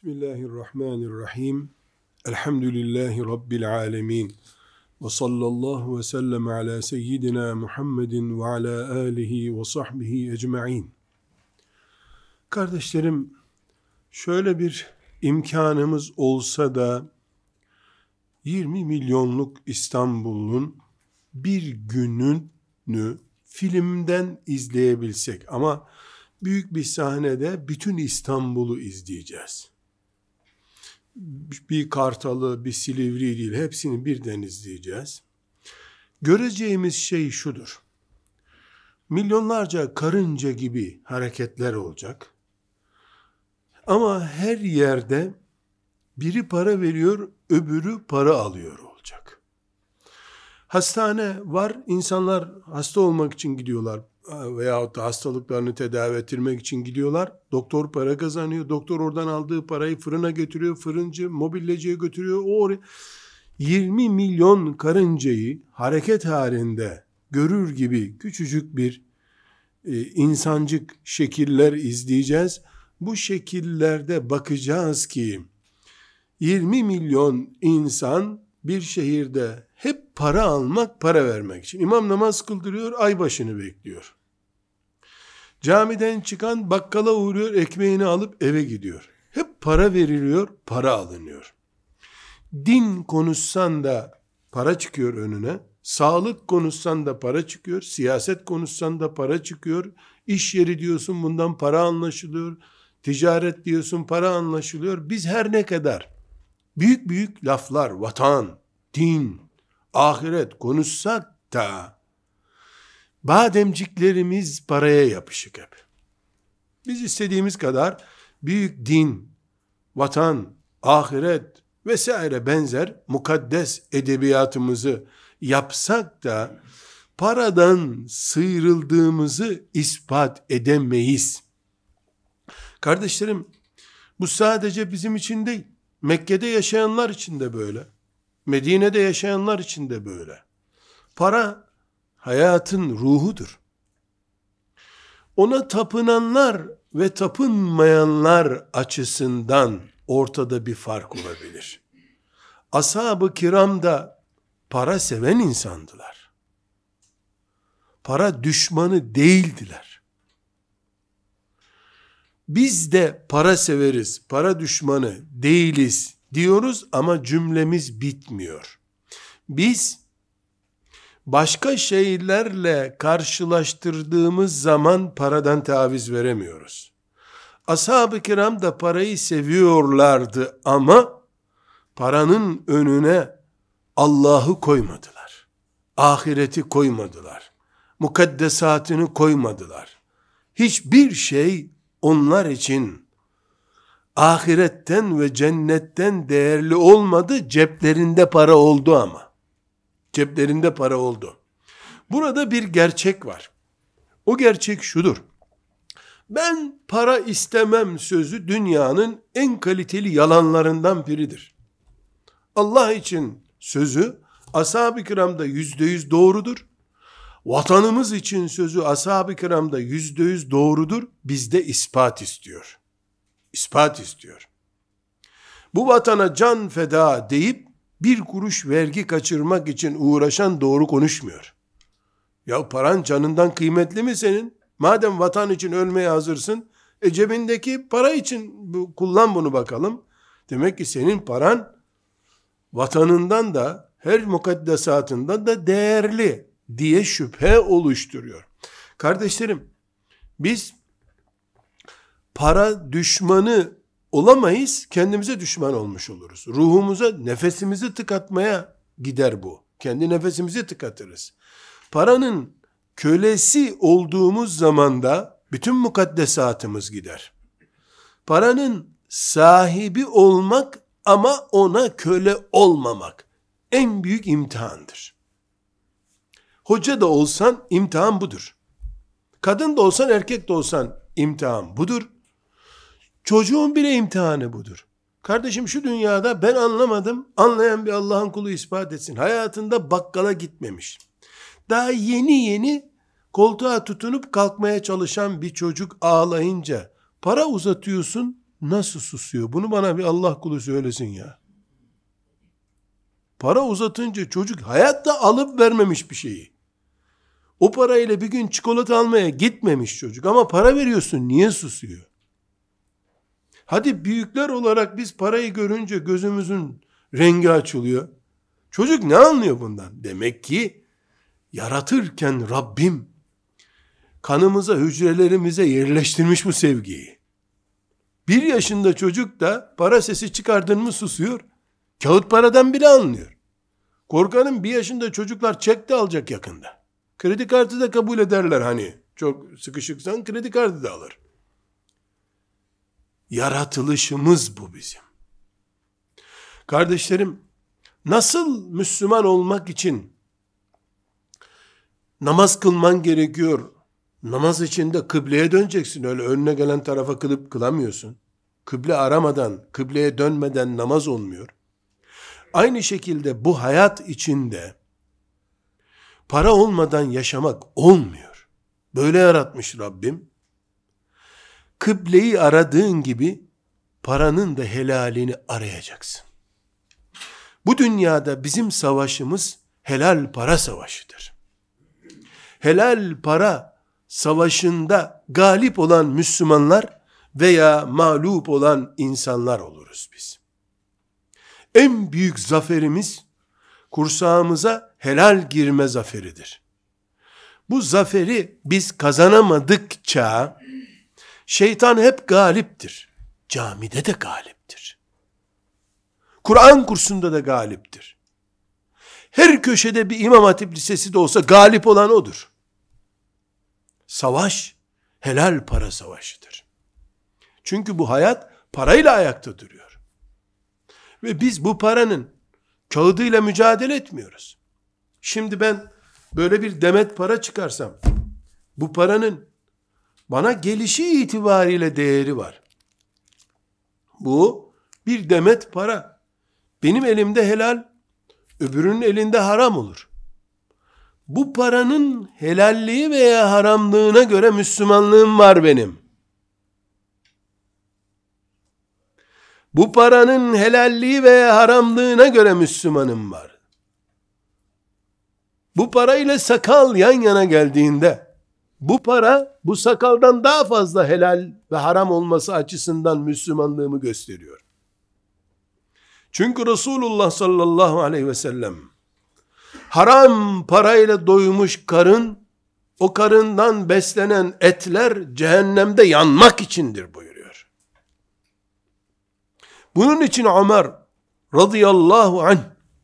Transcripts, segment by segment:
Bismillahirrahmanirrahim. Elhamdülillahi Rabbil alemin. Ve sallallahu ve sellem ala seyyidina Muhammedin ve ala alihi ve sahbihi ecma'in. Kardeşlerim, şöyle bir imkanımız olsa da 20 milyonluk İstanbul'un bir gününü filmden izleyebilsek, ama büyük bir sahnede bütün İstanbul'u izleyeceğiz. Bir Kartal'ı, bir Silivri'yi değil, hepsini birden izleyeceğiz. Göreceğimiz şey şudur: milyonlarca karınca gibi hareketler olacak. Ama her yerde biri para veriyor, öbürü para alıyor olacak. Hastane var, insanlar hasta olmak için gidiyorlar veyahut da hastalıklarını tedavi ettirmek için gidiyorlar. Doktor para kazanıyor. Doktor oradan aldığı parayı fırına götürüyor. Fırıncı mobilyacıya götürüyor. O oraya 20 milyon karıncayı hareket halinde görür gibi küçücük bir insancık şekiller izleyeceğiz. Bu şekillerde bakacağız ki 20 milyon insan bir şehirde hep para almak, para vermek için. İmam namaz kıldırıyor, ay başını bekliyor. Camiden çıkan bakkala uğruyor, ekmeğini alıp eve gidiyor. Hep para veriliyor, para alınıyor. Din konuşsan da para çıkıyor önüne. Sağlık konuşsan da para çıkıyor. Siyaset konuşsan da para çıkıyor. İş yeri diyorsun, bundan para anlaşılıyor. Ticaret diyorsun, para anlaşılıyor. Biz her ne kadar büyük büyük laflar, vatan, din, ahiret konuşsak da bademciklerimiz paraya yapışık hep. Biz istediğimiz kadar büyük din, vatan, ahiret vesaire benzer mukaddes edebiyatımızı yapsak da paradan sıyrıldığımızı ispat edemeyiz. Kardeşlerim, bu sadece bizim için değil, Mekke'de yaşayanlar için de böyle, Medine'de yaşayanlar için de böyle. Para hayatın ruhudur. Ona tapınanlar ve tapınmayanlar açısından ortada bir fark olabilir. Ashab-ı kiram da para seven insandılar. Para düşmanı değildiler. Biz de para severiz, para düşmanı değiliz diyoruz ama cümlemiz bitmiyor. Biz başka şeylerle karşılaştırdığımız zaman paradan taviz veremiyoruz. Ashab-ı kiram da parayı seviyorlardı ama paranın önüne Allah'ı koymadılar. Ahireti koymadılar. Mukaddesatını koymadılar. Hiçbir şey onlar için ahiretten ve cennetten değerli olmadı. Ceplerinde para oldu ama. Ceplerinde para oldu. Burada bir gerçek var. O gerçek şudur: ben para istemem sözü dünyanın en kaliteli yalanlarından biridir. Allah için sözü ashab-ı kiramda %100 doğrudur. Vatanımız için sözü ashab-ı kiramda %100 doğrudur. Bizde ispat istiyor. İspat istiyor. Bu vatana can feda deyip bir kuruş vergi kaçırmak için uğraşan doğru konuşmuyor. Ya paran canından kıymetli mi senin? Madem vatan için ölmeye hazırsın, cebindeki para için kullan bunu bakalım. Demek ki senin paran vatanından da her mukaddesatından da değerli diye şüphe oluşturuyor. Kardeşlerim, biz para düşmanı olamayız, kendimize düşman olmuş oluruz. Ruhumuza, nefesimizi tıkatmaya gider bu. Kendi nefesimizi tıkatırız. Paranın kölesi olduğumuz zaman da bütün mukaddesatımız gider. Paranın sahibi olmak ama ona köle olmamak en büyük imtihandır. Hoca da olsan imtihan budur. Kadın da olsan, erkek de olsan imtihan budur. Çocuğun bile imtihanı budur. Kardeşim, şu dünyada ben anlamadım, anlayan bir Allah'ın kulu ispat etsin. Hayatında bakkala gitmemiş, daha yeni yeni koltuğa tutunup kalkmaya çalışan bir çocuk ağlayınca para uzatıyorsun, nasıl susuyor? Bunu bana bir Allah kulu söylesin ya. Para uzatınca çocuk hayatta alıp vermemiş bir şeyi. O parayla bir gün çikolata almaya gitmemiş çocuk ama para veriyorsun, niye susuyor? Hadi büyükler olarak biz parayı görünce gözümüzün rengi açılıyor. Çocuk ne anlıyor bundan? Demek ki yaratırken Rabbim kanımıza, hücrelerimize yerleştirmiş bu sevgiyi. 1 yaşında çocuk da para sesi çıkardın mı susuyor. Kağıt paradan bile anlıyor. Korkarım 1 yaşında çocuklar çek de alacak yakında. Kredi kartı da kabul ederler hani. Çok sıkışıksan kredi kartı da alır. Yaratılışımız bu bizim. Kardeşlerim, nasıl Müslüman olmak için namaz kılman gerekiyor? Namaz içinde kıbleye döneceksin. Öyle önüne gelen tarafa kılıp kılamıyorsun. Kıble aramadan, kıbleye dönmeden namaz olmuyor. Aynı şekilde bu hayat içinde para olmadan yaşamak olmuyor. Böyle yaratmış Rabbim. Kıbleyi aradığın gibi paranın da helalini arayacaksın. Bu dünyada bizim savaşımız helal para savaşıdır. Helal para savaşında galip olan Müslümanlar veya mağlup olan insanlar oluruz biz. En büyük zaferimiz kursağımıza helal girme zaferidir. Bu zaferi biz kazanamadıkça şeytan hep galiptir. Camide de galiptir. Kur'an kursunda da galiptir. Her köşede bir İmam Hatip Lisesi de olsa galip olan odur. Savaş helal para savaşıdır. Çünkü bu hayat parayla ayakta duruyor. Ve biz bu paranın kağıdıyla mücadele etmiyoruz. Şimdi ben böyle bir demet para çıkarsam, bu paranın bana gelişi itibariyle değeri var. Bu bir demet para. Benim elimde helal, öbürünün elinde haram olur. Bu paranın helalliği veya haramlığına göre Müslümanlığım var benim. Bu paranın helalliği veya haramlığına göre Müslümanım var. Bu para ile sakal yan yana geldiğinde, bu para bu sakaldan daha fazla helal ve haram olması açısından Müslümanlığımı gösteriyor. Çünkü Resulullah sallallahu aleyhi ve sellem, haram parayla doymuş karın, o karından beslenen etler cehennemde yanmak içindir buyuruyor. Bunun için Ömer radıyallahu anh,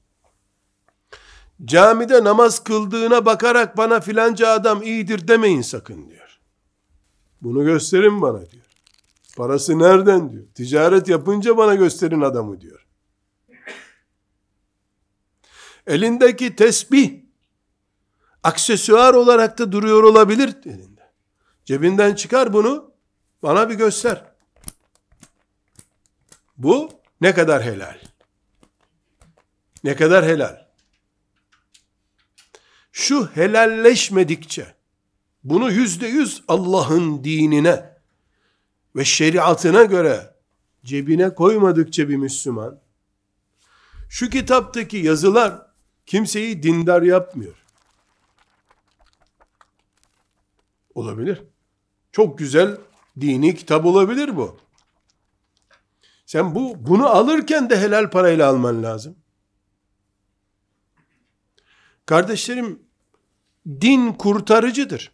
camide namaz kıldığına bakarak bana filanca adam iyidir demeyin sakın diyor. Bunu gösterin bana diyor. Parası nereden diyor. Ticaret yapınca bana gösterin adamı diyor. Elindeki tesbih aksesuar olarak da duruyor olabilir elinde. Cebinden çıkar bunu, bana bir göster. Bu ne kadar helal? Ne kadar helal? Şu helalleşmedikçe, bunu %100 Allah'ın dinine ve şeriatına göre cebine koymadıkça bir Müslüman, şu kitaptaki yazılar kimseyi dindar yapmıyor. Olabilir. Çok güzel dini kitap olabilir bu. Sen bunu alırken de helal parayla alman lazım. Kardeşlerim, din kurtarıcıdır.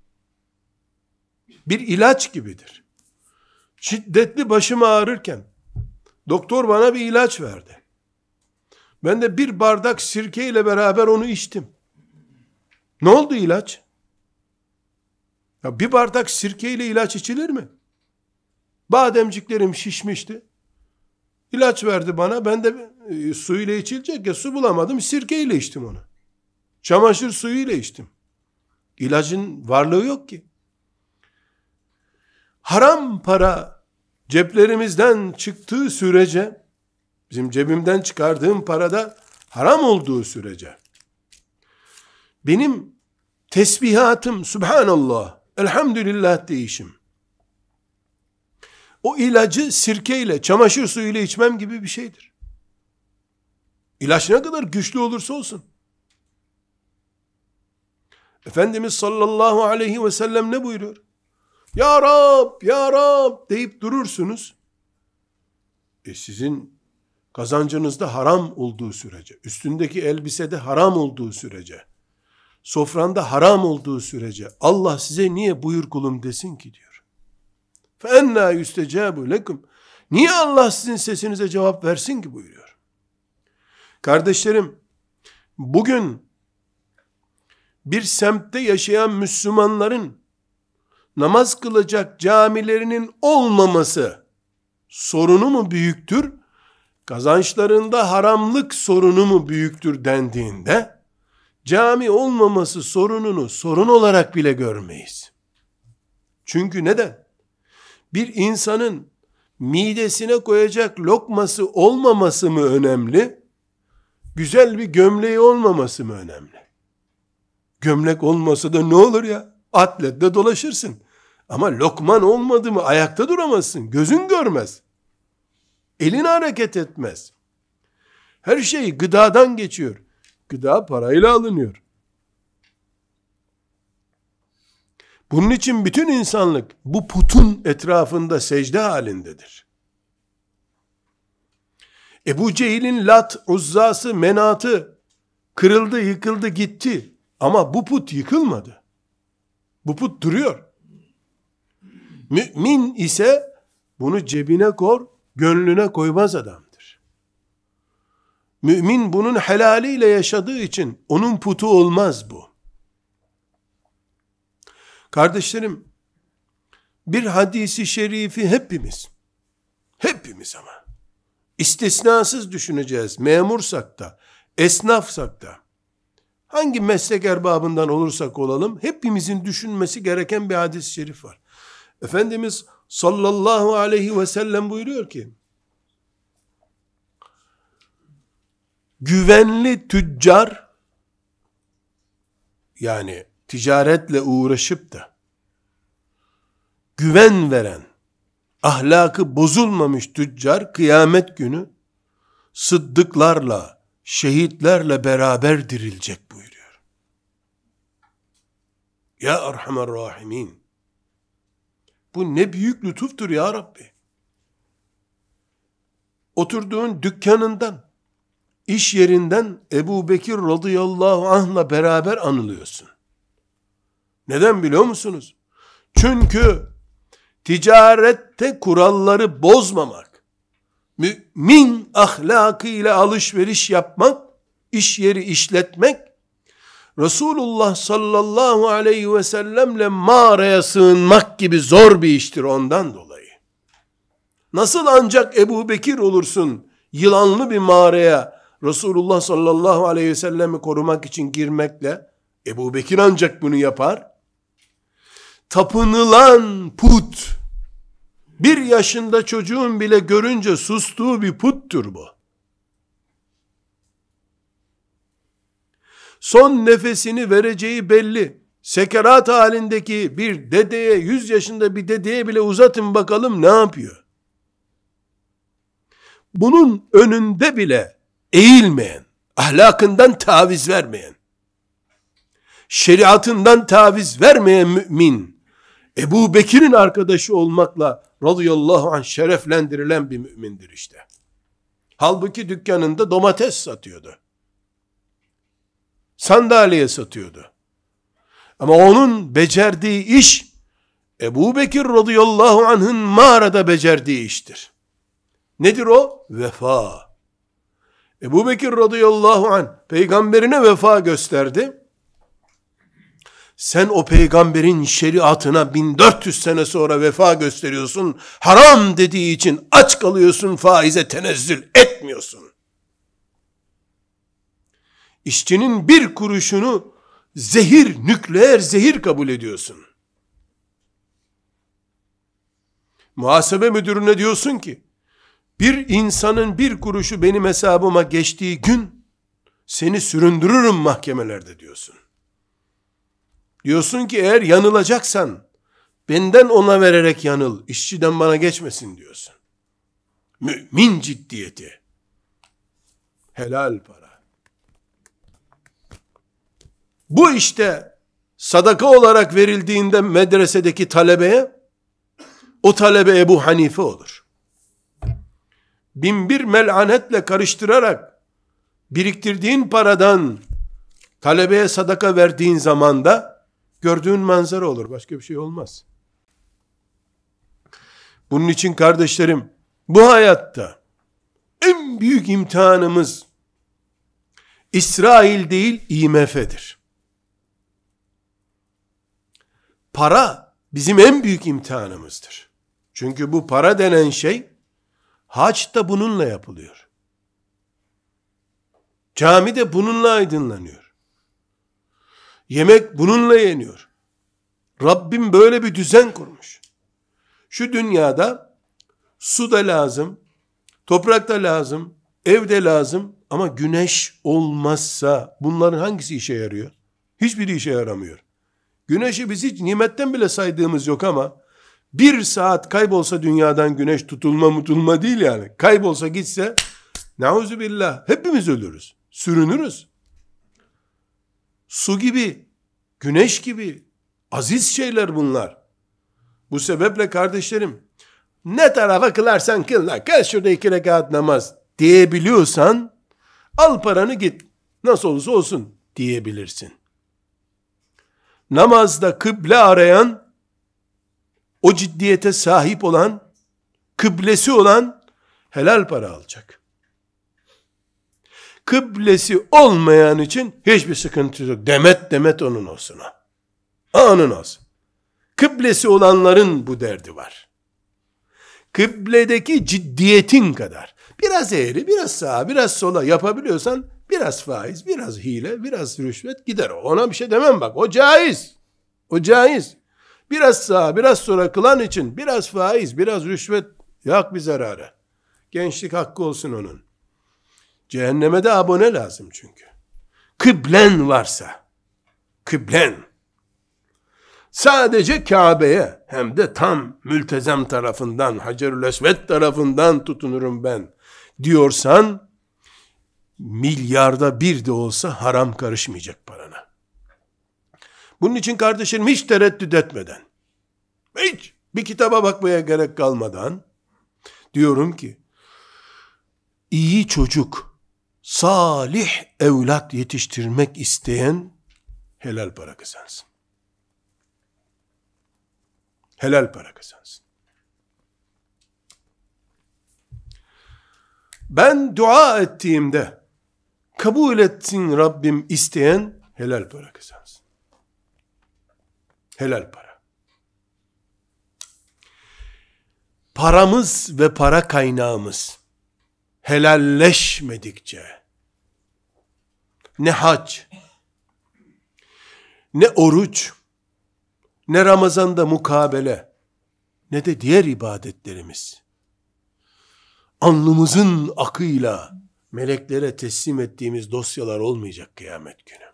Bir ilaç gibidir. Şiddetli başım ağrırken doktor bana bir ilaç verdi. Ben de bir bardak sirke ile beraber onu içtim. Ne oldu ilaç? Ya bir bardak sirke ile ilaç içilir mi? Bademciklerim şişmişti. İlaç verdi bana. Ben de suyla içilecek ya, su bulamadım. Sirke ile içtim onu. Çamaşır suyu ile içtim. İlacın varlığı yok ki. Haram para ceplerimizden çıktığı sürece, bizim cebimden çıkardığım parada haram olduğu sürece, benim tesbihatım, Subhanallah, Elhamdülillah deyişim, o ilacı sirkeyle, çamaşır suyuyla içmem gibi bir şeydir. İlaç ne kadar güçlü olursa olsun. Efendimiz sallallahu aleyhi ve sellem ne buyuruyor? Ya Rab, Ya Rab deyip durursunuz. Sizin kazancınızda haram olduğu sürece, üstündeki elbisede haram olduğu sürece, sofranda haram olduğu sürece Allah size niye buyur kulum desin ki diyor. فَاَنَّا يُسْتَجَابُ لَكُمْ Niye Allah sizin sesinize cevap versin ki buyuruyor. Kardeşlerim, bugün bir semtte yaşayan Müslümanların namaz kılacak camilerinin olmaması sorunu mu büyüktür, kazançlarında haramlık sorunu mu büyüktür dendiğinde, cami olmaması sorununu sorun olarak bile görmeyiz. Çünkü neden? Bir insanın midesine koyacak lokması olmaması mı önemli, güzel bir gömleği olmaması mı önemli? Gömlek olmasa da ne olur ya? Atletle dolaşırsın. Ama lokman olmadı mı ayakta duramazsın. Gözün görmez. Elin hareket etmez. Her şey gıdadan geçiyor. Gıda parayla alınıyor. Bunun için bütün insanlık bu putun etrafında secde halindedir. Ebu Cehil'in Lat, Uzza'sı, Menat'ı kırıldı, yıkıldı, gitti. Ama bu put yıkılmadı. Bu put duruyor. Mümin ise bunu cebine kor, gönlüne koymaz adamdır. Mümin bunun helaliyle yaşadığı için onun putu olmaz bu. Kardeşlerim, bir hadisi şerifi hepimiz ama istisnasız düşüneceğiz. Memursak da, esnafsak da, hangi meslek erbabından olursak olalım, hepimizin düşünmesi gereken bir hadis-i şerif var. Efendimiz sallallahu aleyhi ve sellem buyuruyor ki, güvenli tüccar, yani ticaretle uğraşıp da güven veren, ahlakı bozulmamış tüccar, kıyamet günü sıddıklarla, şehitlerle beraber dirilecek buyuruyor. Ya Erhamer Rahimin. Bu ne büyük lütuftur ya Rabbi. Oturduğun dükkanından, iş yerinden Ebu Bekir radıyallahu anh'la beraber anılıyorsun. Neden biliyor musunuz? Çünkü ticarette kuralları bozmamak, mümin ahlakıyla alışveriş yapmak, iş yeri işletmek, Resulullah sallallahu aleyhi ve sellemle mağaraya sığınmak gibi zor bir iştir ondan dolayı. Nasıl ancak Ebu Bekir olursun, yılanlı bir mağaraya Resulullah sallallahu aleyhi ve sellemi korumak için girmekle, Ebu Bekir ancak bunu yapar. Tapınılan put, 1 yaşında çocuğun bile görünce sustuğu bir puttur bu. Son nefesini vereceği belli. Sekerat halindeki bir dedeye, 100 yaşında bir dedeye bile uzatın bakalım ne yapıyor? Bunun önünde bile eğilmeyen, ahlakından taviz vermeyen, şeriatından taviz vermeyen mümin, Ebu Bekir'in arkadaşı olmakla radıyallahu anh şereflendirilen bir mümindir işte. Halbuki dükkanında domates satıyordu. Sandalye satıyordu. Ama onun becerdiği iş, Ebu Bekir radıyallahu anh'ın mağarada becerdiği iştir. Nedir o? Vefa. Ebu Bekir radıyallahu anh, peygamberine vefa gösterdi. Sen o peygamberin şeriatına 1400 sene sonra vefa gösteriyorsun. Haram dediği için aç kalıyorsun, faize tenezzül etmiyorsun. İşçinin 1 kuruşunu zehir, nükleer zehir kabul ediyorsun. Muhasebe müdürüne diyorsun ki, bir insanın 1 kuruşu benim hesabıma geçtiği gün, seni süründürürüm mahkemelerde diyorsun. Diyorsun ki eğer yanılacaksan, benden ona vererek yanıl, işçiden bana geçmesin diyorsun. Mümin ciddiyeti. Helal para. Bu işte sadaka olarak verildiğinde medresedeki talebeye, o talebe Ebu Hanife olur. 1001 melanetle karıştırarak biriktirdiğin paradan talebeye sadaka verdiğin zaman da gördüğün manzara olur. Başka bir şey olmaz. Bunun için kardeşlerim, bu hayatta en büyük imtihanımız İsrail değil, IMF'dir. Para bizim en büyük imtihanımızdır. Çünkü bu para denen şey, hac da bununla yapılıyor. Cami de bununla aydınlanıyor. Yemek bununla yeniyor. Rabbim böyle bir düzen kurmuş. Şu dünyada su da lazım, toprak da lazım, ev de lazım ama güneş olmazsa bunların hangisi işe yarıyor? Hiçbiri işe yaramıyor. Güneşi biz hiç nimetten bile saydığımız yok ama bir saat kaybolsa dünyadan güneş tutulma değil yani. Kaybolsa gitse nauzubillah hepimiz ölürüz. Sürünürüz. Su gibi, güneş gibi aziz şeyler bunlar. Bu sebeple kardeşlerim, ne tarafa kılarsan kıl, kıl şurada 2 rekat namaz diyebiliyorsan, al paranı git, nasıl olursa olsun diyebilirsin. Namazda kıble arayan, o ciddiyete sahip olan, kıblesi olan helal para alacak. Kıblesi olmayan için hiçbir sıkıntı yok. Demet onun olsun ha. Onun olsun. Kıblesi olanların bu derdi var. Kıbledeki ciddiyetin kadar. Biraz eğri, biraz sağa, biraz sola yapabiliyorsan biraz faiz, biraz hile, biraz rüşvet gider. Ona bir şey demem bak. O caiz. O caiz. Biraz sağa, biraz sola kılan için biraz faiz, biraz rüşvet yok bir zararı. Gençlik hakkı olsun onun. Cehenneme de abone lazım çünkü. Kıblen varsa, kıblen, sadece Kabe'ye hem de tam mültezem tarafından, Hacerül Esved tarafından tutunurum ben diyorsan, milyarda bir de olsa haram karışmayacak parana. Bunun için kardeşlerim hiç tereddüt etmeden, hiç bir kitaba bakmaya gerek kalmadan diyorum ki, iyi çocuk, salih evlat yetiştirmek isteyen helal para kazansın. Helal para kazansın. Ben dua ettiğimde kabul etsin Rabbim isteyen helal para kazansın. Helal para. Paramız ve para kaynağımız helalleşmedikçe ne hac, ne oruç, ne Ramazan'da mukabele, ne de diğer ibadetlerimiz alnımızın akıyla meleklere teslim ettiğimiz dosyalar olmayacak kıyamet günü.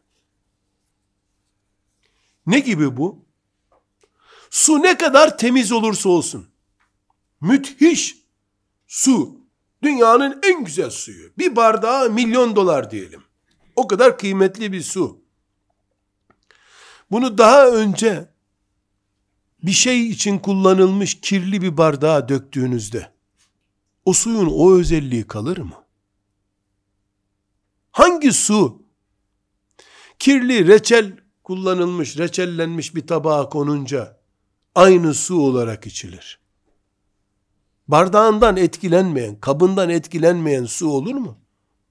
Ne gibi bu? Su ne kadar temiz olursa olsun, müthiş su, dünyanın en güzel suyu, bir bardağa $1.000.000 diyelim. O kadar kıymetli bir su. Bunu daha önce bir şey için kullanılmış kirli bir bardağa döktüğünüzde, o suyun o özelliği kalır mı? Hangi su, kirli reçel kullanılmış, reçellenmiş bir tabağa konunca, aynı su olarak içilir? Bardağından etkilenmeyen, kabından etkilenmeyen su olur mu?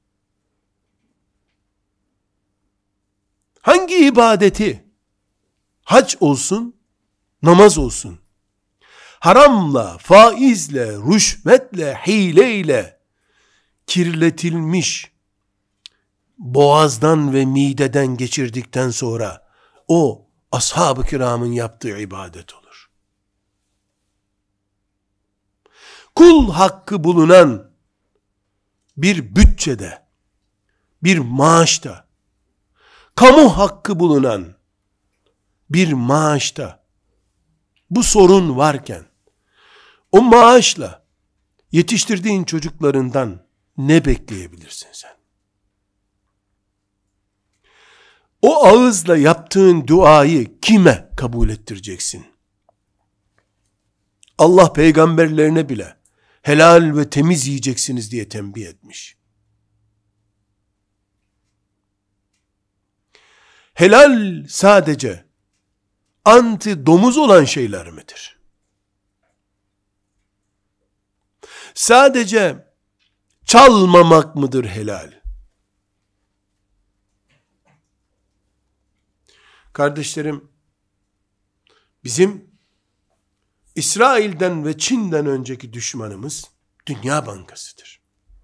Hangi ibadeti, hac olsun, namaz olsun, haramla, faizle, rüşvetle, hileyle kirletilmiş, boğazdan ve mideden geçirdikten sonra o ashab-ı kiramın yaptığı ibadet olur. Kul hakkı bulunan bir bütçede, bir maaşta, kamu hakkı bulunan bir maaşta bu sorun varken, o maaşla yetiştirdiğin çocuklarından ne bekleyebilirsin sen? O ağızla yaptığın duayı kime kabul ettireceksin? Allah peygamberlerine bile helal ve temiz yiyeceksiniz diye tembih etmiş. Helal sadece anti domuz olan şeyler midir? Sadece çalmamak mıdır helal? Kardeşlerim, bizim İsrail'den ve Çin'den önceki düşmanımız Dünya Bankası'dır.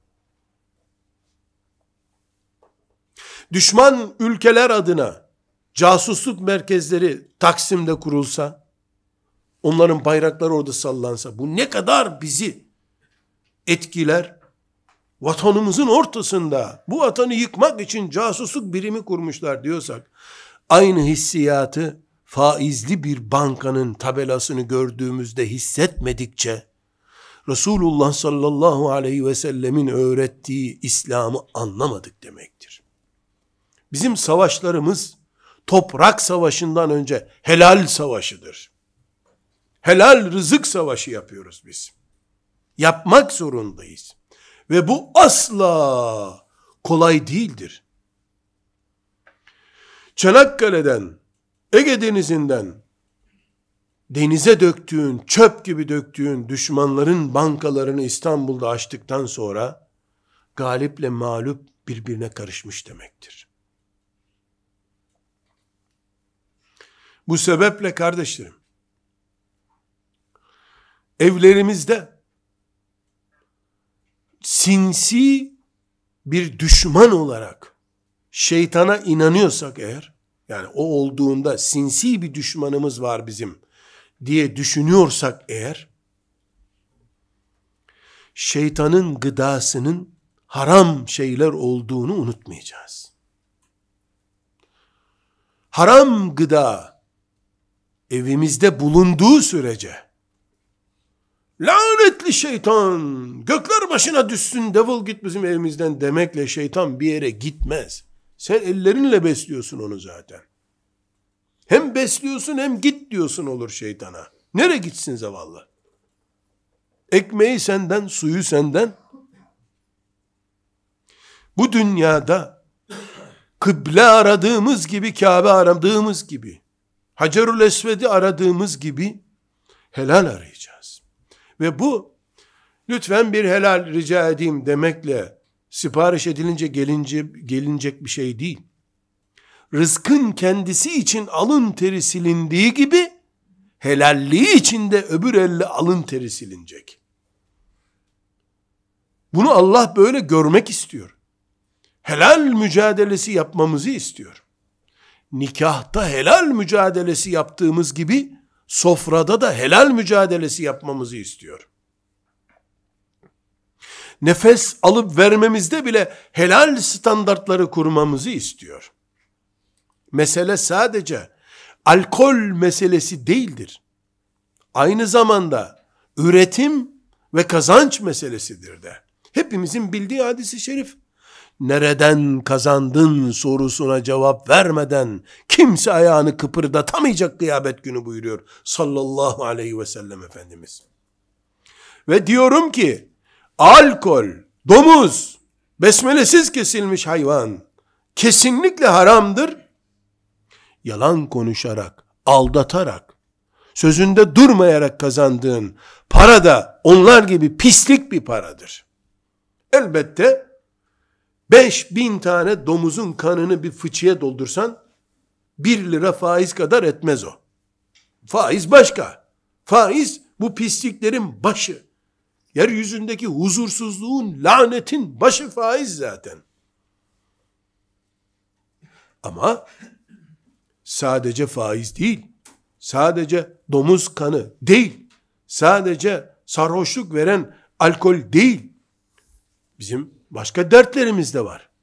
Düşman ülkeler adına casusluk merkezleri Taksim'de kurulsa, onların bayrakları orada sallansa, bu ne kadar bizi etkiler? Vatanımızın ortasında bu vatanı yıkmak için casusluk birimi kurmuşlar diyorsak, aynı hissiyatı faizli bir bankanın tabelasını gördüğümüzde hissetmedikçe, Resulullah sallallahu aleyhi ve sellemin öğrettiği İslam'ı anlamadık demektir. Bizim savaşlarımız toprak savaşından önce helal savaşıdır. Helal rızık savaşı yapıyoruz biz. Yapmak zorundayız. Ve bu asla kolay değildir. Çanakkale'den, Ege Denizi'nden denize döktüğün, çöp gibi döktüğün düşmanların bankalarını İstanbul'da açtıktan sonra galiple mağlup birbirine karışmış demektir. Bu sebeple kardeşlerim, evlerimizde sinsi bir düşman olarak şeytana inanıyorsak eğer, yani o olduğunda sinsi bir düşmanımız var bizim diye düşünüyorsak eğer, şeytanın gıdasının haram şeyler olduğunu unutmayacağız. Haram gıda evimizde bulunduğu sürece, lanetli şeytan, gökler başına düşsün, defol git bizim evimizden demekle şeytan bir yere gitmez. Sen ellerinle besliyorsun onu zaten. Hem besliyorsun hem git diyorsun olur şeytana. Nereye gitsin zavallı? Ekmeği senden, suyu senden. Bu dünyada kıble aradığımız gibi, Kabe aradığımız gibi, Hacerül Esved'i aradığımız gibi helal arayacağız. Ve bu lütfen bir helal rica edeyim demekle sipariş edilince gelinecek bir şey değil. Rızkın kendisi için alın teri silindiği gibi helalliği için de öbür elle alın teri silinecek. Bunu Allah böyle görmek istiyor. Helal mücadelesi yapmamızı istiyor. Nikahta helal mücadelesi yaptığımız gibi sofrada da helal mücadelesi yapmamızı istiyor. Nefes alıp vermemizde bile helal standartları kurmamızı istiyor. Mesele sadece alkol meselesi değildir. Aynı zamanda üretim ve kazanç meselesidir de. Hepimizin bildiği hadis-i şerif. Nereden kazandın sorusuna cevap vermeden kimse ayağını kıpırdatamayacak kıyamet günü buyuruyor sallallahu aleyhi ve sellem Efendimiz. Ve diyorum ki alkol, domuz, besmelesiz kesilmiş hayvan kesinlikle haramdır. Yalan konuşarak, aldatarak, sözünde durmayarak kazandığın para da onlar gibi pislik bir paradır. Elbette 5.000 tane domuzun kanını bir fıçıya doldursan 1 lira faiz kadar etmez o. Faiz başka. Faiz bu pisliklerin başı. Yeryüzündeki huzursuzluğun, lanetin başı faiz zaten. Ama sadece faiz değil, sadece domuz kanı değil, sadece sarhoşluk veren alkol değil, bizim başka dertlerimiz de var.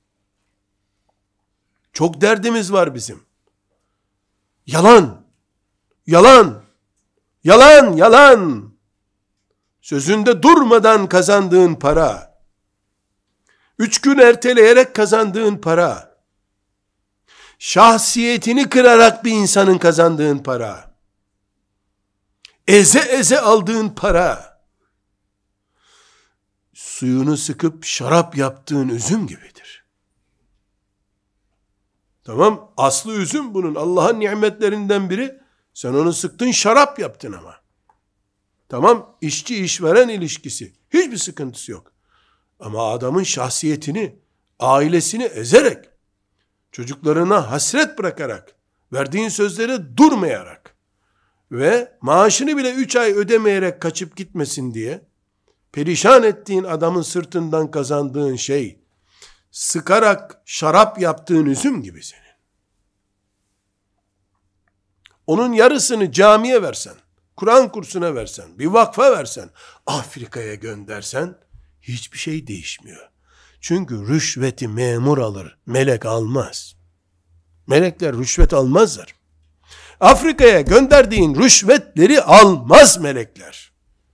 Çok derdimiz var bizim. Yalan, Yalan, yalan. Sözünde durmadan kazandığın para, 3 gün erteleyerek kazandığın para, şahsiyetini kırarak bir insanın kazandığın para, eze eze aldığın para, suyunu sıkıp şarap yaptığın üzüm gibidir. Tamam, aslı üzüm bunun. Allah'ın nimetlerinden biri. Sen onu sıktın, şarap yaptın ama. Tamam, işçi işveren ilişkisi. Hiçbir sıkıntısı yok. Ama adamın şahsiyetini, ailesini ezerek, çocuklarına hasret bırakarak, verdiğin sözlere durmayarak ve maaşını bile 3 ay ödemeyerek kaçıp gitmesin diye perişan ettiğin adamın sırtından kazandığın şey, sıkarak şarap yaptığın üzüm gibi senin. Onun yarısını camiye versen, Kur'an kursuna versen, bir vakfa versen, Afrika'ya göndersen, hiçbir şey değişmiyor. Çünkü rüşveti memur alır, melek almaz. Melekler rüşvet almazlar. Afrika'ya gönderdiğin rüşvetleri almaz melekler.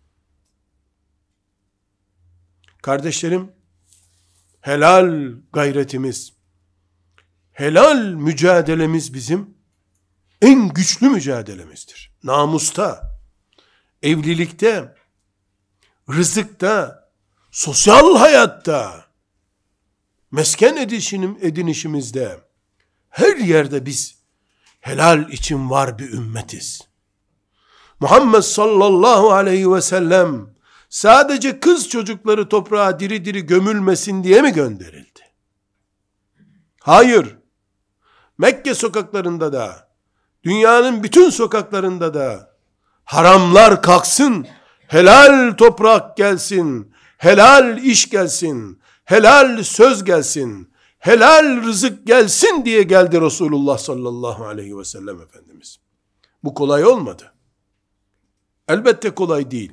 Kardeşlerim, helal gayretimiz, helal mücadelemiz bizim en güçlü mücadelemizdir. Namusta, evlilikte, rızıkta, sosyal hayatta, mesken edinişimizde, her yerde biz helal için var bir ümmetiz. Muhammed sallallahu aleyhi ve sellem sadece kız çocukları toprağa diri diri gömülmesin diye mi gönderildi? Hayır. Mekke sokaklarında da, dünyanın bütün sokaklarında da haramlar kalksın, helal toprak gelsin, helal iş gelsin, helal söz gelsin, helal rızık gelsin diye geldi Resulullah sallallahu aleyhi ve sellem Efendimiz. Bu kolay olmadı. Elbette kolay değil.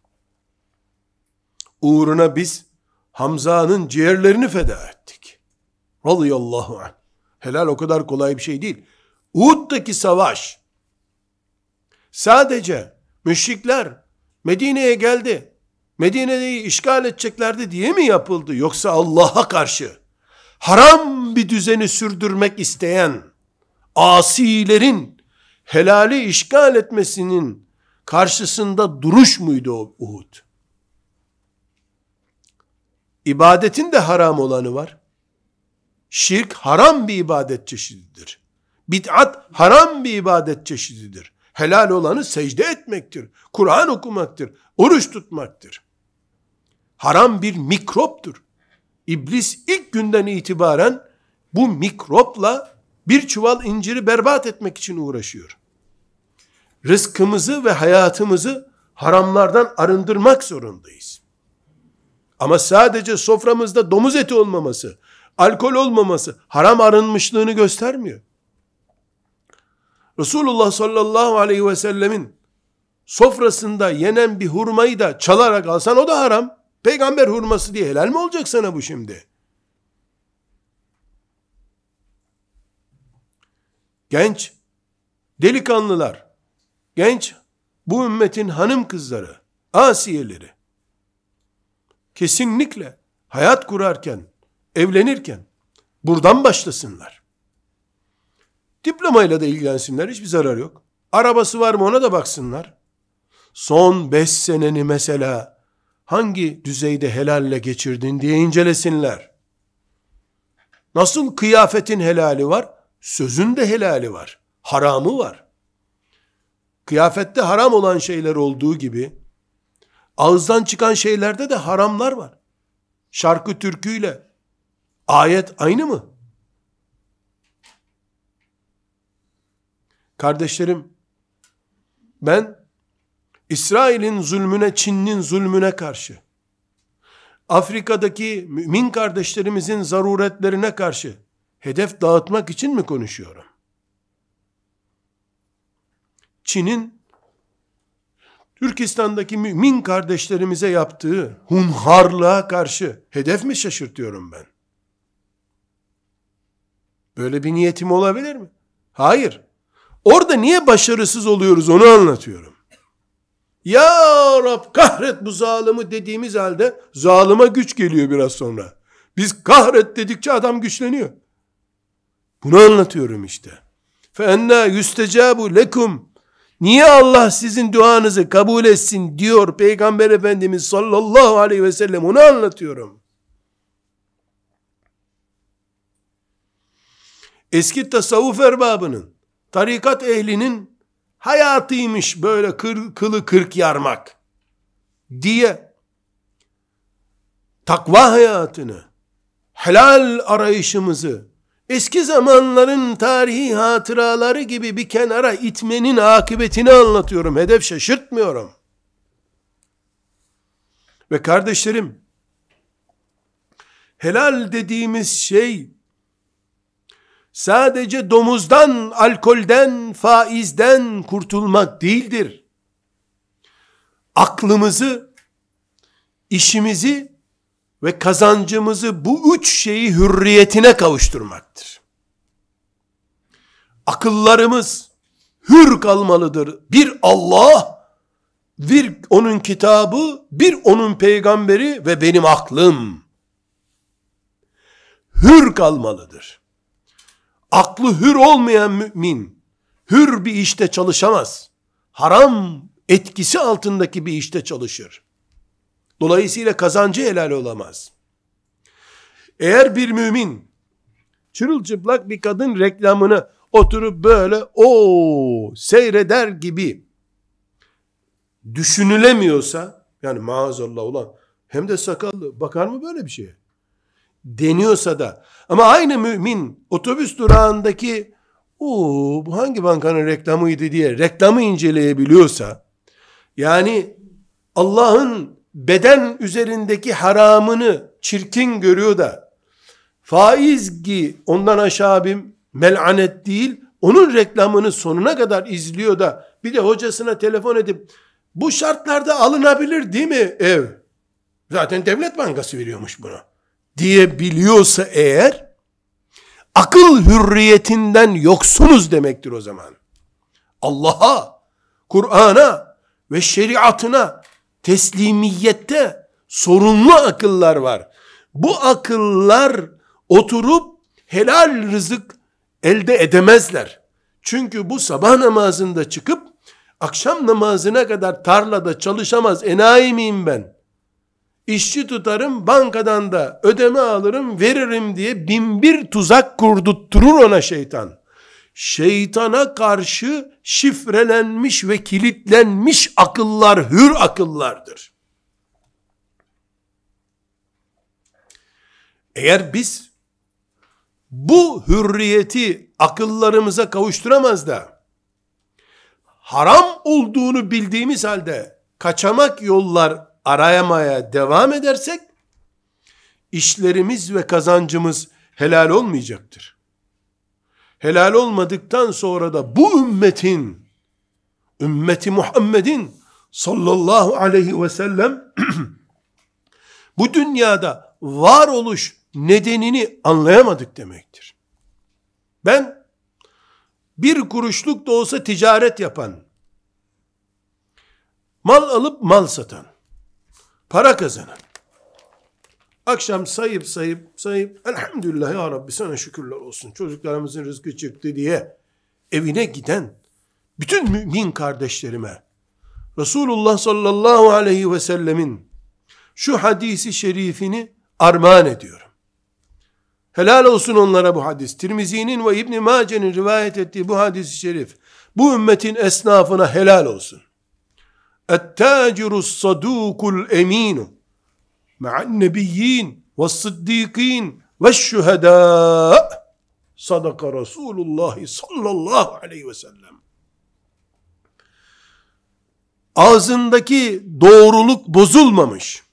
Uğruna biz Hamza'nın ciğerlerini feda ettik. Radıyallahu anh. Helal o kadar kolay bir şey değil. Uhud'daki savaş, sadece müşrikler Medine'ye geldi, Medine'yi işgal edeceklerdi diye mi yapıldı? Yoksa Allah'a karşı haram bir düzeni sürdürmek isteyen asilerin helali işgal etmesinin karşısında duruş muydu o Uhud? İbadetin de haram olanı var. Şirk haram bir ibadet çeşididir. Bid'at haram bir ibadet çeşididir. Helal olanı secde etmektir. Kur'an okumaktır. Oruç tutmaktır. Haram bir mikroptur. İblis ilk günden itibaren bu mikropla bir çuval inciri berbat etmek için uğraşıyor. Rızkımızı ve hayatımızı haramlardan arındırmak zorundayız. Ama sadece soframızda domuz eti olmaması, alkol olmaması haram arınmışlığını göstermiyor. Resulullah sallallahu aleyhi ve sellemin sofrasında yenen bir hurmayı da çalarak alsan o da haram. Peygamber hurması diye helal mi olacak sana bu şimdi? Genç delikanlılar, genç bu ümmetin hanım kızları, asiyeleri kesinlikle hayat kurarken, evlenirken buradan başlasınlar. Diplomayla da ilgilensinler, hiçbir zarar yok. Arabası var mı ona da baksınlar. Son 5 seneni mesela hangi düzeyde helalle geçirdin diye incelesinler. Nasıl kıyafetin helali var? Sözün de helali var. Haramı var. Kıyafette haram olan şeyler olduğu gibi ağızdan çıkan şeylerde de haramlar var. Şarkı türküyle ayet aynı mı? Kardeşlerim, ben İsrail'in zulmüne, Çin'in zulmüne karşı, Afrika'daki mümin kardeşlerimizin zaruretlerine karşı hedef dağıtmak için mi konuşuyorum? Çin'in Türkistan'daki mümin kardeşlerimize yaptığı hunharlığa karşı hedef mi şaşırtıyorum ben? Böyle bir niyetim olabilir mi? Hayır. Orada niye başarısız oluyoruz onu anlatıyorum. Ya Rab kahret bu zalimi dediğimiz halde zalıma güç geliyor biraz sonra. Biz kahret dedikçe adam güçleniyor. Bunu anlatıyorum işte. فَاَنَّا يُسْتَجَابُ لَكُمْ Niye Allah sizin duanızı kabul etsin diyor Peygamber Efendimiz sallallahu aleyhi ve sellem, onu anlatıyorum. Eski tasavvuf erbabının, tarikat ehlinin hayatıymış böyle kılı kırk yarmak diye takva hayatını, helal arayışımızı, eski zamanların tarihi hatıraları gibi bir kenara itmenin akıbetini anlatıyorum. Hedef şaşırtmıyorum. Ve kardeşlerim, helal dediğimiz şey sadece domuzdan, alkolden, faizden kurtulmak değildir. Aklımızı, işimizi ve kazancımızı bu üç şeyi hürriyetine kavuşturmaktır. Akıllarımız hür kalmalıdır. Bir Allah, bir onun kitabı, bir onun peygamberi ve benim aklım hür kalmalıdır. Aklı hür olmayan mümin, hür bir işte çalışamaz. Haram etkisi altındaki bir işte çalışır. Dolayısıyla kazancı helal olamaz. Eğer bir mümin, çırılçıplak bir kadın reklamını oturup böyle seyreder gibi düşünülemiyorsa, yani maazallah ulan hem de sakallı, bakar mı böyle bir şeye? Deniyorsa da, ama aynı mümin otobüs durağındaki bu hangi bankanın reklamıydı diye reklamı inceleyebiliyorsa, yani Allah'ın beden üzerindeki haramını çirkin görüyor da faiz ki ondan aşağı bir melanet değil, onun reklamını sonuna kadar izliyor da bir de hocasına telefon edip bu şartlarda alınabilir değil mi ev? Zaten devlet bankası veriyormuş bunu diyebiliyorsa eğer, akıl hürriyetinden yoksunuz demektir o zaman. Allah'a, Kur'an'a ve şeriatına teslimiyette sorunlu akıllar var. Bu akıllar oturup helal rızık elde edemezler. Çünkü bu sabah namazında çıkıp akşam namazına kadar tarlada çalışamaz enayi miyim ben? İşçi tutarım, bankadan da ödeme alırım, veririm diye binbir tuzak kurdurtturur ona şeytan. Şeytana karşı şifrelenmiş ve kilitlenmiş akıllar hür akıllardır. Eğer biz bu hürriyeti akıllarımıza kavuşturamaz da haram olduğunu bildiğimiz halde kaçamak yollar arayamaya devam edersek, işlerimiz ve kazancımız helal olmayacaktır. Helal olmadıktan sonra da bu ümmeti Muhammed'in sallallahu aleyhi ve sellem bu dünyada varoluş nedenini anlayamadık demektir. Ben bir kuruşluk da olsa ticaret yapan, mal alıp mal satan, para kazanan, akşam sayıp elhamdülillah ya Rabbi sana şükürler olsun çocuklarımızın rızkı çıktı diye evine giden bütün mümin kardeşlerime Resulullah sallallahu aleyhi ve sellemin şu hadisi şerifini armağan ediyorum. Helal olsun onlara bu hadis. Tirmizi'nin ve İbn Mace'nin rivayet ettiği bu hadis-i şerif bu ümmetin esnafına helal olsun. Et-tâcirus sadûkul emînu ma'an nebiyyin ve sıddîkîn ve şühedâ. Sadaka Resulullah sallallahu aleyhi ve sellem. Ağzındaki doğruluk bozulmamış,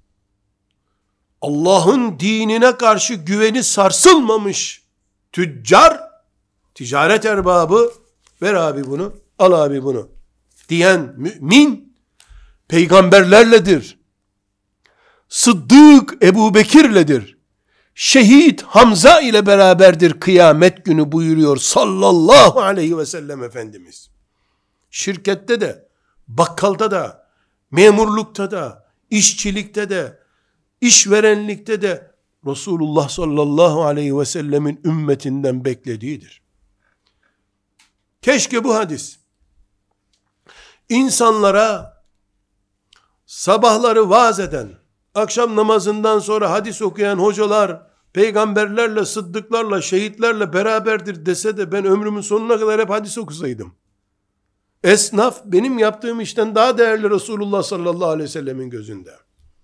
Allah'ın dinine karşı güveni sarsılmamış tüccar, ticaret erbabı, ver abi bunu, al abi bunu diyen mümin, peygamberlerledir. Sıddık Ebu Bekir'ledir. Şehit Hamza ile beraberdir kıyamet günü buyuruyor sallallahu aleyhi ve sellem Efendimiz. Şirkette de bakkalda da, memurlukta da, işçilikte de, işverenlikte de Resulullah sallallahu aleyhi ve sellemin ümmetinden beklediğidir. Keşke bu hadis insanlara sabahları vaaz eden, akşam namazından sonra hadis okuyan hocalar, peygamberlerle, sıddıklarla, şehitlerle beraberdir dese de ben ömrümün sonuna kadar hep hadis okusaydım. Esnaf benim yaptığım işten daha değerli Resulullah sallallahu aleyhi ve sellemin gözünde.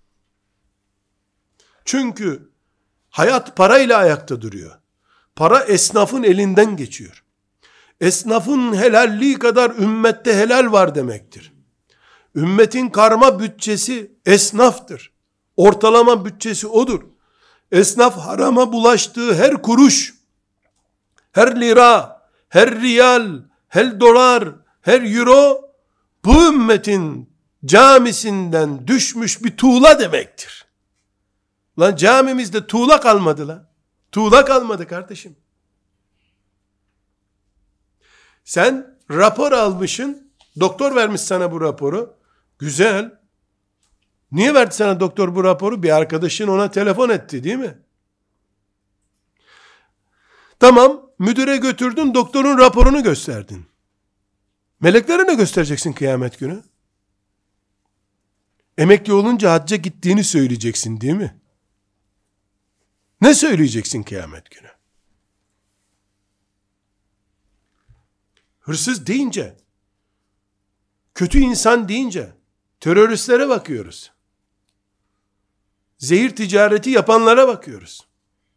Çünkü hayat parayla ayakta duruyor. Para esnafın elinden geçiyor. Esnafın helalliği kadar ümmette helal var demektir. Ümmetin karma bütçesi esnaftır. Ortalama bütçesi odur. Esnaf harama bulaştığı her kuruş, her lira, her riyal, her dolar, her euro bu ümmetin camisinden düşmüş bir tuğla demektir. Lan camimizde tuğla kalmadı lan. Tuğla kalmadı kardeşim. Sen rapor almışsın, doktor vermiş sana bu raporu. Güzel. Niye verdi sana doktor bu raporu? Bir arkadaşın ona telefon etti değil mi? Tamam, müdüre götürdün, doktorun raporunu gösterdin. Meleklere ne göstereceksin kıyamet günü? Emekli olunca hacca gittiğini söyleyeceksin değil mi? Ne söyleyeceksin kıyamet günü? Hırsız deyince, kötü insan deyince, teröristlere bakıyoruz. Zehir ticareti yapanlara bakıyoruz.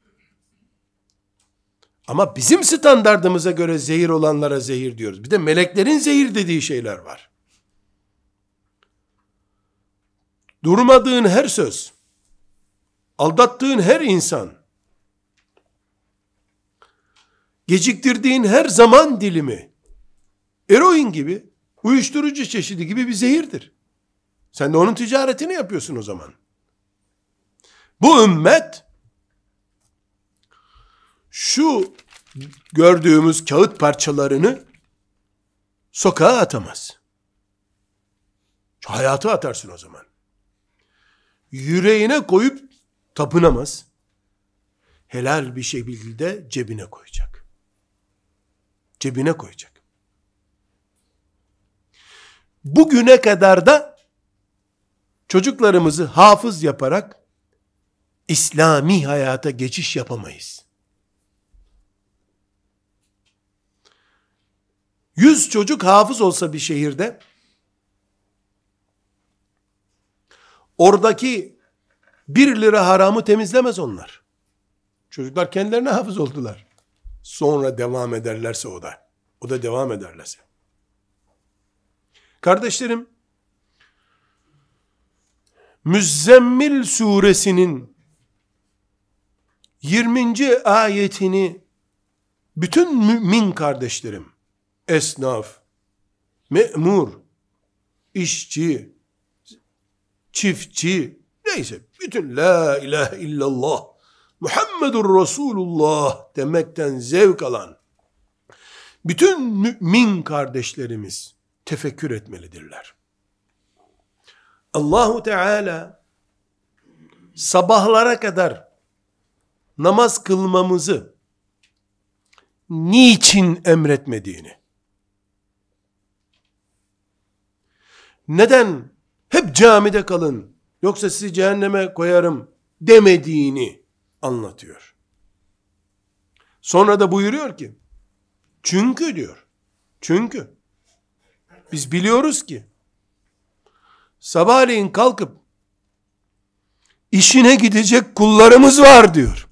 Ama bizim standardımıza göre zehir olanlara zehir diyoruz. Bir de meleklerin zehir dediği şeyler var. Durmadığın her söz, aldattığın her insan, geciktirdiğin her zaman dilimi, eroin gibi, uyuşturucu çeşidi gibi bir zehirdir. Sen de onun ticaretini yapıyorsun o zaman. Bu ümmet, şu gördüğümüz kağıt parçalarını sokağa atamaz. Şu hayatı atarsın o zaman. Yüreğine koyup tapınamaz. Helal bir şekilde cebine koyacak. Cebine koyacak. Bugüne kadar da çocuklarımızı hafız yaparak İslami hayata geçiş yapamayız. 100 çocuk hafız olsa bir şehirde, oradaki 1 lira haramı temizlemez onlar. Çocuklar kendilerine hafız oldular. Sonra devam ederlerse o da devam ederlerse. Kardeşlerim, Müzzemmil suresinin 20. ayetini bütün mümin kardeşlerim, esnaf, memur, işçi, çiftçi, neyse bütün la ilahe illallah Muhammedur Resulullah demekten zevk alan bütün mümin kardeşlerimiz tefekkür etmelidirler. Allahu Teala sabahlara kadar namaz kılmamızı niçin emretmediğini, neden hep camide kalın yoksa sizi cehenneme koyarım demediğini anlatıyor. Sonra da buyuruyor ki, çünkü diyor, çünkü biz biliyoruz ki sabahleyin kalkıp işine gidecek kullarımız var diyor.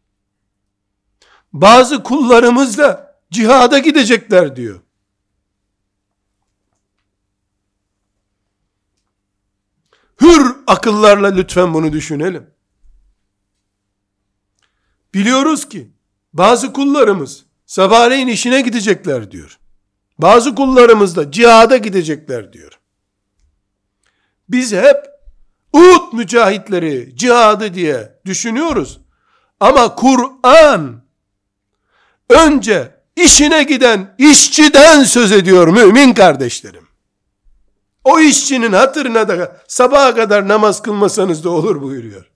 Bazı kullarımız da cihada gidecekler diyor. Hür akıllarla lütfen bunu düşünelim. Biliyoruz ki bazı kullarımız sabahleyin işine gidecekler diyor. Bazı kullarımız da cihada gidecekler diyor. Biz hep Uhud mücahitleri cihadı diye düşünüyoruz. Ama Kur'an önce işine giden işçiden söz ediyor mümin kardeşlerim. O işçinin hatırına da sabaha kadar namaz kılmasanız da olur buyuruyor.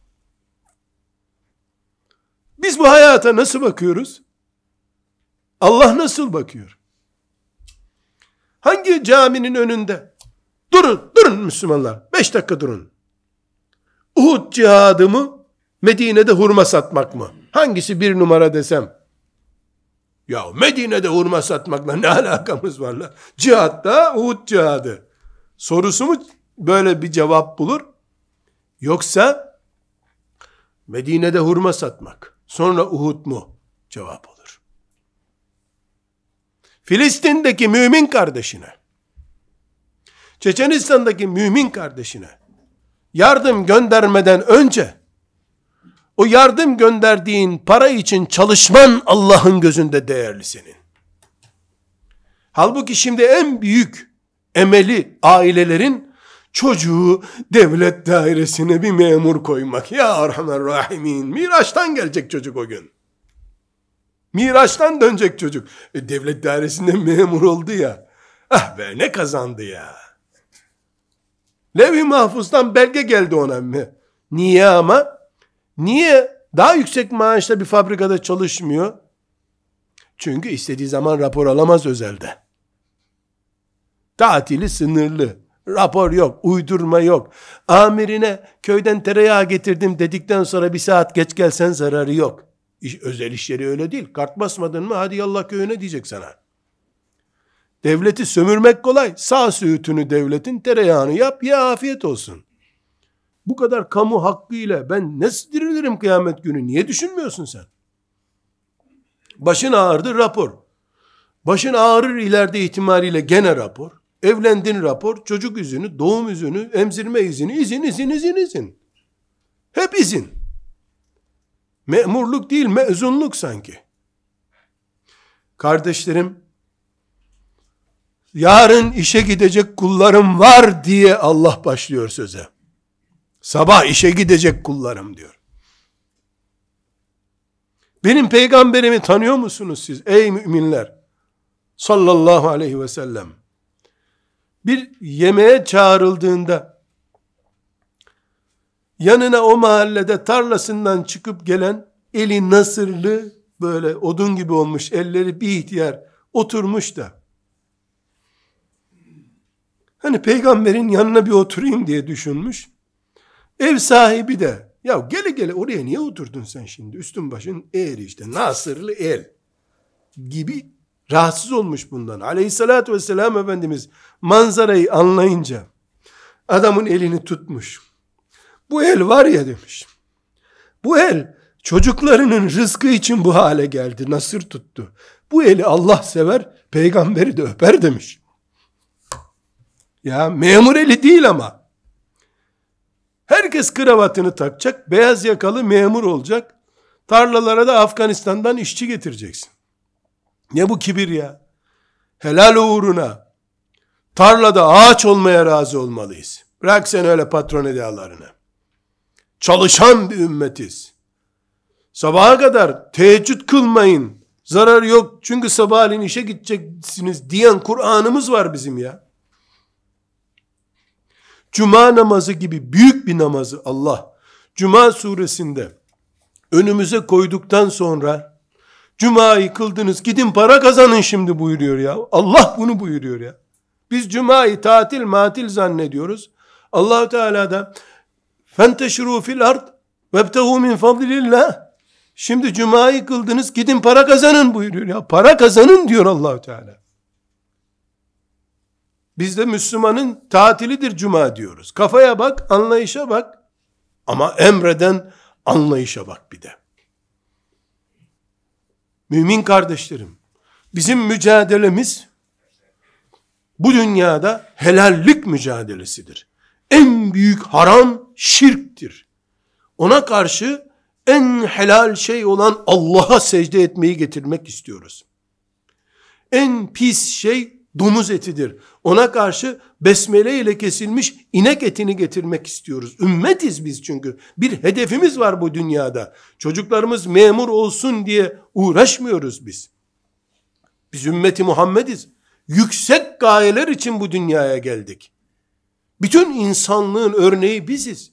Biz bu hayata nasıl bakıyoruz? Allah nasıl bakıyor? Hangi caminin önünde? Durun Müslümanlar. 5 dakika durun. Uhud cihadı mı? Medine'de hurma satmak mı? Hangisi bir numara desem? Ya Medine'de hurma satmakla ne alakamız var la? Cihatta Uhud cihadı. Sorusu mu böyle bir cevap bulur? Yoksa Medine'de hurma satmak, sonra Uhud mu cevap olur? Filistin'deki mümin kardeşine, Çeçenistan'daki mümin kardeşine yardım göndermeden önce o yardım gönderdiğin para için çalışman Allah'ın gözünde değerli senin. Halbuki şimdi en büyük emeli ailelerin çocuğu devlet dairesine bir memur koymak. Ya Erhamerrahimin, Miraç'tan gelecek çocuk o gün. Miraç'tan dönecek çocuk. Devlet dairesinde memur oldu ya. Ah be, ne kazandı ya. Levh-i Mahfuz'dan belge geldi ona mı? Niye ama? Niye daha yüksek maaşla bir fabrikada çalışmıyor? Çünkü istediği zaman rapor alamaz özelde. Tatili sınırlı. Rapor yok, uydurma yok. Amirine köyden tereyağı getirdim dedikten sonra bir saat geç gelsen zararı yok. Özel işleri öyle değil. Kart basmadın mı hadi yallah köyüne diyecek sana. Devleti sömürmek kolay. Sağ söğütünü devletin, tereyağını yap, ya afiyet olsun. Bu kadar kamu hakkıyla ben nasıl dirilirim kıyamet günü? Niye düşünmüyorsun sen? Başın ağrıdı, rapor. Başın ağrır ileride ihtimaliyle gene rapor. Evlendin rapor, çocuk izini, doğum izini, emzirme izini, izin. Hep izin. Memurluk değil, mezunluk sanki. Kardeşlerim, yarın işe gidecek kullarım var diye Allah başlıyor söze. Sabah işe gidecek kullarım diyor. Benim peygamberimi tanıyor musunuz siz ey müminler? Sallallahu aleyhi ve sellem. Bir yemeğe çağrıldığında yanına o mahallede tarlasından çıkıp gelen eli nasırlı, böyle odun gibi olmuş elleri bir ihtiyar oturmuş da hani peygamberin yanına bir oturayım diye düşünmüş. Ev sahibi de ya gele oraya niye oturdun sen şimdi? Üstün başın eğri işte, nasırlı el gibi rahatsız olmuş bundan. Aleyhissalatü vesselam Efendimiz manzarayı anlayınca adamın elini tutmuş. Bu el var ya demiş. Bu el çocuklarının rızkı için bu hale geldi. Nasır tuttu. Bu eli Allah sever, peygamberi de öper demiş. Ya memur eli değil ama. Herkes kravatını takacak, beyaz yakalı memur olacak. Tarlalara da Afganistan'dan işçi getireceksin. Ne bu kibir ya? Helal uğruna tarlada ağaç olmaya razı olmalıyız. Bırak sen öyle patron edalarını. Çalışan bir ümmetiz. Sabaha kadar teheccüd kılmayın. Zarar yok çünkü sabahleyin işe gideceksiniz diyen Kur'an'ımız var bizim ya. Cuma namazı gibi büyük bir namazı Allah Cuma suresinde önümüze koyduktan sonra Cuma'yı kıldınız gidin para kazanın şimdi buyuruyor ya. Allah bunu buyuruyor ya. Biz Cuma'yı tatil zannediyoruz. Allah-u Teala da fenteşru fil ard vebtehu min fadlillah. Şimdi Cuma'yı kıldınız gidin para kazanın buyuruyor ya. Para kazanın diyor Allah-u Teala. Biz de Müslümanın tatilidir Cuma diyoruz. Kafaya bak, anlayışa bak. Ama emreden anlayışa bak bir de. Mümin kardeşlerim, bizim mücadelemiz bu dünyada helallik mücadelesidir. En büyük haram şirktir. Ona karşı en helal şey olan Allah'a secde etmeyi getirmek istiyoruz. En pis şey domuz etidir. Ona karşı besmele ile kesilmiş inek etini getirmek istiyoruz. Ümmetiz biz çünkü. Bir hedefimiz var bu dünyada. Çocuklarımız memur olsun diye uğraşmıyoruz biz. Biz ümmeti Muhammediz. Yüksek gayeler için bu dünyaya geldik. Bütün insanlığın örneği biziz.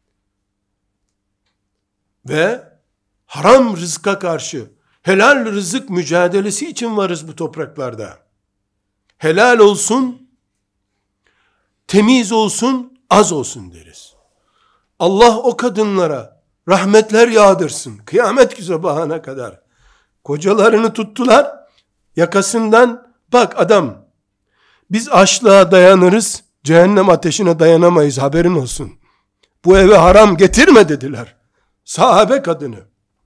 Ve haram rızka karşı helal rızık mücadelesi için varız bu topraklarda. Helal olsun, temiz olsun, az olsun deriz. Allah o kadınlara rahmetler yağdırsın. Kıyamet sabahına kadar. Kocalarını tuttular, yakasından, bak adam, biz açlığa dayanırız, cehennem ateşine dayanamayız, haberin olsun. Bu eve haram getirme dediler. Sahabe kadını.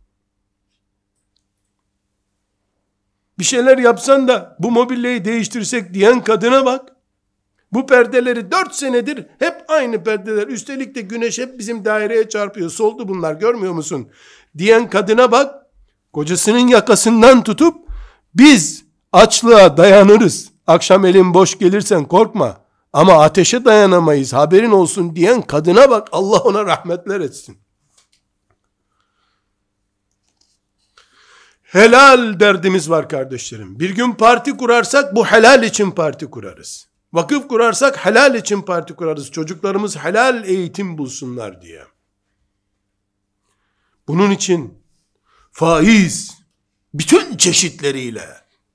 Bir şeyler yapsan da bu mobilyayı değiştirsek diyen kadına bak. Bu perdeleri 4 senedir hep aynı perdeler. Üstelik de güneş hep bizim daireye çarpıyor. Soldu bunlar, görmüyor musun? Diyen kadına bak. Kocasının yakasından tutup biz açlığa dayanırız. Akşam elin boş gelirsen korkma. Ama ateşe dayanamayız, haberin olsun diyen kadına bak. Allah ona rahmetler etsin. Helal derdimiz var kardeşlerim. Bir gün parti kurarsak bu helal için parti kurarız. Vakıf kurarsak helal için parti kurarız. Çocuklarımız helal eğitim bulsunlar diye. Bunun için faiz bütün çeşitleriyle,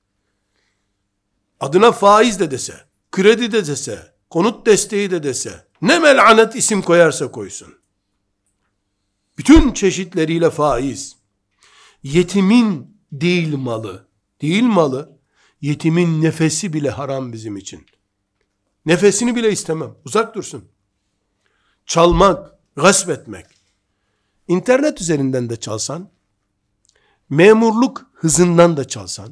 adına faiz de dese, kredi de dese, konut desteği de dese, ne melanet isim koyarsa koysun, bütün çeşitleriyle faiz, yetimin değil malı, yetimin nefesi bile haram bizim için. Nefesini bile istemem, uzak dursun. Çalmak, gasp etmek, İnternet üzerinden de çalsan, memurluk hızından da çalsan,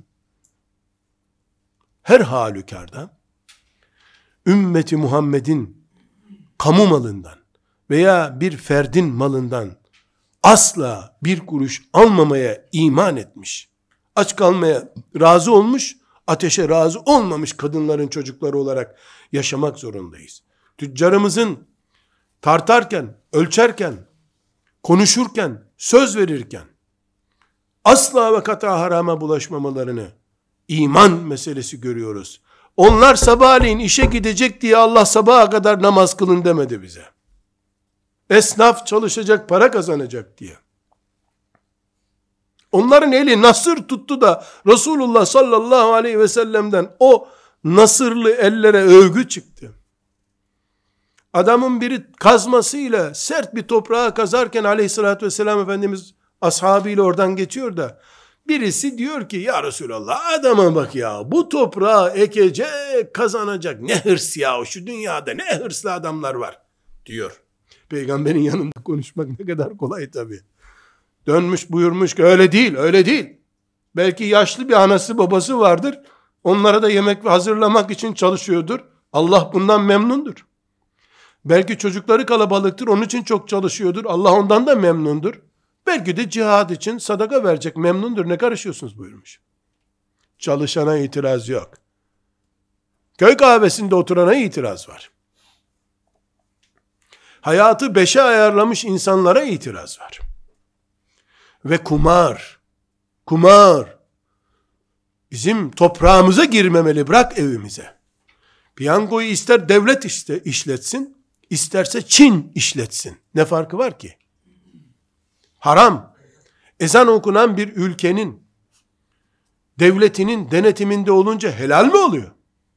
her halükarda ümmeti Muhammed'in kamu malından veya bir ferdin malından asla bir kuruş almamaya iman etmiş, aç kalmaya razı olmuş, ateşe razı olmamış kadınların çocukları olarak yaşamak zorundayız. Tüccarımızın tartarken, ölçerken, konuşurken, söz verirken asla ve kata harama bulaşmamalarını iman meselesi görüyoruz. Onlar sabahleyin işe gidecek diye Allah sabaha kadar namaz kılın demedi bize. Esnaf çalışacak, para kazanacak diye. Onların eli nasır tuttu da Resulullah sallallahu aleyhi ve sellem'den o nasırlı ellere övgü çıktı. Adamın biri kazmasıyla sert bir toprağa kazarken aleyhissalatü vesselam Efendimiz ashabıyla oradan geçiyor da birisi diyor ki ya Resulallah adama bak ya, bu toprağı ekecek, kazanacak, ne hırs ya, şu dünyada ne hırslı adamlar var diyor. Peygamberin yanında konuşmak ne kadar kolay tabii. Dönmüş buyurmuş ki öyle değil. Belki yaşlı bir anası babası vardır. Onlara da yemek hazırlamak için çalışıyordur. Allah bundan memnundur. Belki çocukları kalabalıktır, onun için çok çalışıyordur. Allah ondan da memnundur. Belki de cihad için sadaka verecek, memnundur. Ne karışıyorsunuz buyurmuş. Çalışana itiraz yok. Köy kahvesinde oturana itiraz var. Hayatı beşe ayarlamış insanlara itiraz var. Ve kumar bizim toprağımıza girmemeli, bırak evimize. Piyangoyu ister devlet işletsin, isterse Çin işletsin. Ne farkı var ki? Haram. Ezan okunan bir ülkenin devletinin denetiminde olunca helal mi oluyor?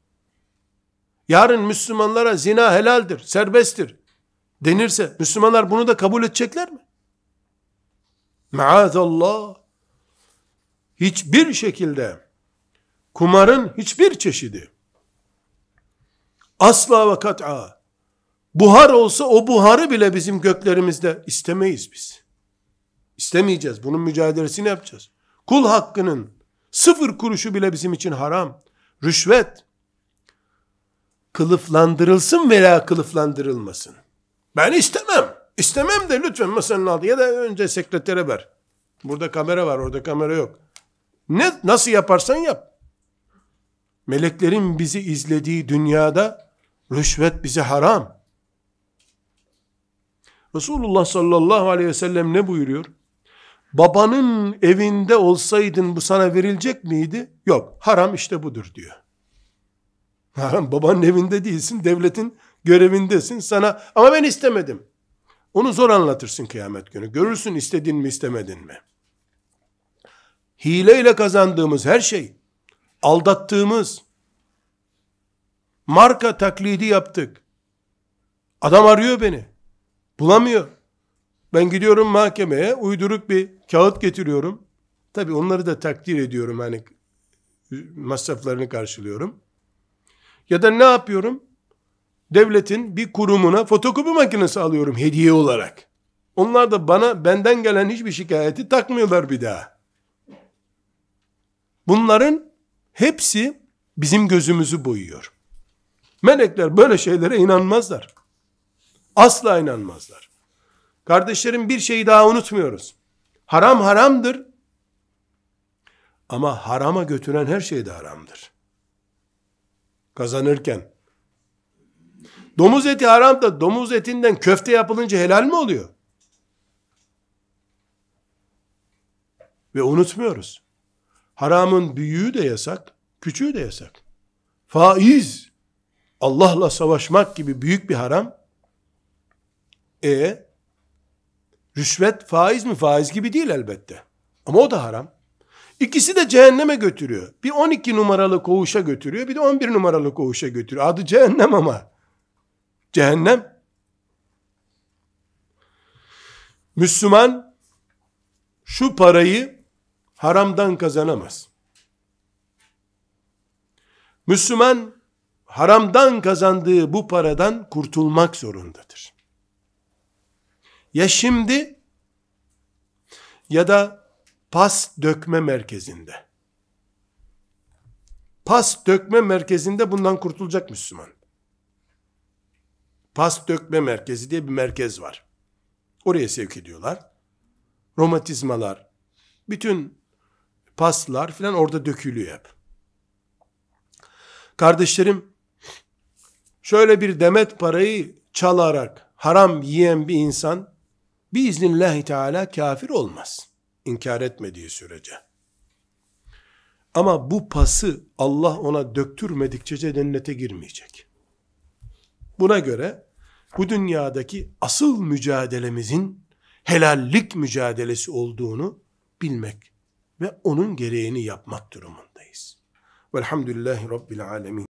Yarın Müslümanlara zina helaldir, serbesttir denirse Müslümanlar bunu da kabul edecekler mi? Maazallah. Hiçbir şekilde kumarın hiçbir çeşidi asla ve kat'a buhar olsa o buharı bile bizim göklerimizde istemeyiz biz. İstemeyeceğiz. Bunun mücadelesini yapacağız. Kul hakkının 0 kuruşu bile bizim için haram. Rüşvet kılıflandırılsın veya kılıflandırılmasın. Ben istemem. İstemem de lütfen masanın altı ya da önce sekretere ver. Burada kamera var, orada kamera yok. Nasıl yaparsan yap. Meleklerin bizi izlediği dünyada rüşvet bize haram. Resulullah sallallahu aleyhi ve sellem ne buyuruyor? Babanın evinde olsaydın bu sana verilecek miydi? Yok. Haram işte budur diyor. Haram, babanın evinde değilsin, devletin görevindesin. Sana ama ben istemedim. Onu zor anlatırsın kıyamet günü. Görürsün istedin mi istemedin mi? Hileyle kazandığımız her şey, aldattığımız, marka taklidi yaptık. Adam arıyor beni. Bulamıyor. Ben gidiyorum mahkemeye, uyduruk bir kağıt getiriyorum. Tabii onları da takdir ediyorum, hani masraflarını karşılıyorum. Ya da ne yapıyorum? Devletin bir kurumuna fotokopi makinesi alıyorum hediye olarak. Onlar da benden gelen hiçbir şikayeti takmıyorlar bir daha. Bunların hepsi bizim gözümüzü boyuyor. Melekler böyle şeylere inanmazlar. Asla inanmazlar. Kardeşlerim, bir şeyi daha unutmuyoruz. Haram haramdır. Ama harama götüren her şey de haramdır. Kazanırken. Domuz eti haram da domuz etinden köfte yapılınca helal mi oluyor? Ve unutmuyoruz. Haramın büyüğü de yasak, küçüğü de yasak. Faiz, Allah'la savaşmak gibi büyük bir haram. Rüşvet faiz mi? Faiz gibi değil elbette. Ama o da haram. İkisi de cehenneme götürüyor. Bir 12 numaralı koğuşa götürüyor, bir de 11 numaralı koğuşa götürüyor. Adı cehennem ama. Cehennem. Müslüman şu parayı haramdan kazanamaz. Müslüman haramdan kazandığı bu paradan kurtulmak zorundadır. Ya şimdi ya da pas dökme merkezinde. Pas dökme merkezinde bundan kurtulacak Müslüman. Pas dökme merkezi diye bir merkez var. Oraya sevk ediyorlar. Romatizmalar, bütün paslar filan orada dökülüyor hep. Kardeşlerim, şöyle bir demet parayı çalarak haram yiyen bir insan biiznillahü teala kafir olmaz. İnkar etmediği sürece. Ama bu pası Allah ona döktürmedikçe cennete girmeyecek. Buna göre bu dünyadaki asıl mücadelemizin helallik mücadelesi olduğunu bilmek ve onun gereğini yapmak durumundayız. Velhamdülillahi Rabbil alemin.